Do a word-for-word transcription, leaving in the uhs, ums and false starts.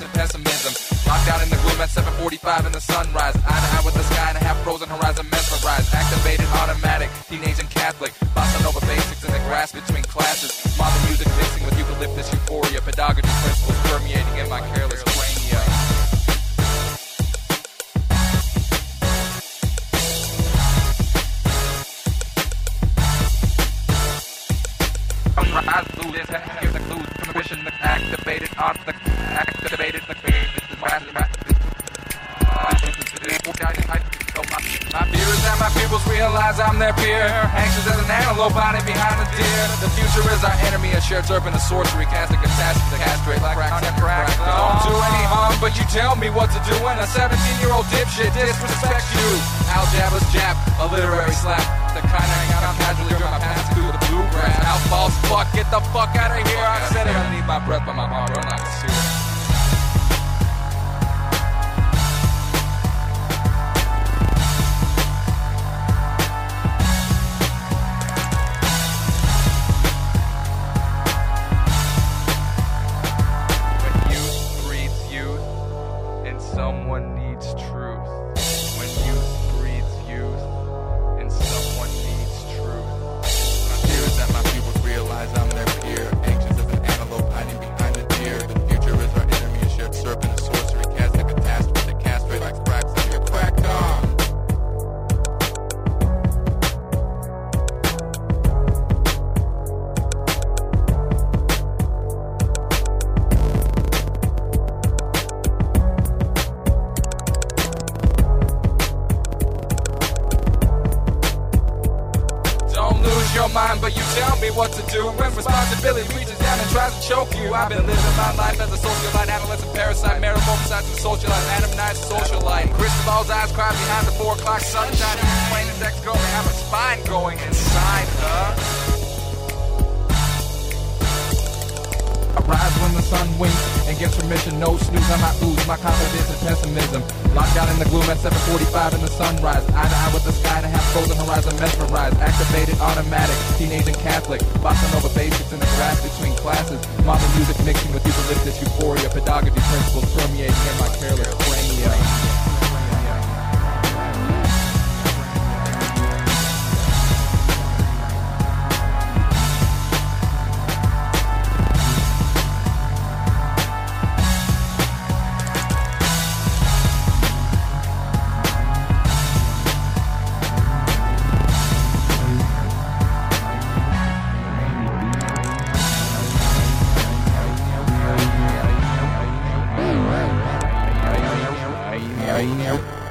and pessimism. Locked out in the gloom at seven forty-five in the sunrise. Eye to eye with the sky and a half frozen horizon mesmerized. Activated, automatic, teenage and Catholic. Bossa Nova basics in the grass between classes. Modern music mixing with eucalyptus euphoria. Pedagogy principles permeating in my careless crania. Rise through this, give the clues, permission, activated, on the activated, the my fear is that my pupils realize I'm their peer. Anxious as an antelope hiding behind the deer. The future is our enemy, a shared serpent, a sorcery, casting catastrophe to castrate like cracks and cracks. Don't do any harm, but you tell me what to do when a seventeen-year-old dipshit disrespects you. Al Jabba's jab, a literary slap. The kind of hang out I'm casually during my pass through the bluegrass. Out false fuck, get the fuck out of here. I said it, I need my breath, but my heart run like a sewer. Someone needs truth. When youth breeds youth, and someone needs truth. My fear is that my pupils realize I'm their peer. Anxious as an antelope hiding behind the deer. The future is our enemy, a shared serpent, a sorcery, casting catastrophe to castrate like cracks on your crack on. Your mind, but you tell me what to do when responsibility reaches down and tries to choke you. I've been living my life as a socialite, adolescent parasite, metamorphosized to socialite, anonymized socialite. Cristobal's eyes cry behind the four o'clock sunshine. He's playing his ex-girl, they have a spine going inside her. I rise when the sun winks and gives permission, no snooze, I might lose my confidence and pessimism. Locked out in the gloom at seven forty-five in the sunrise. Eye to eye with the sky and a half frozen horizon mesmerized. Activated, automatic, teenage and Catholic. Bossa Nova basics in the grass between classes. Modern music mixing with eucalyptus euphoria. Pedagogy principles permeating in my careless crania. Right now.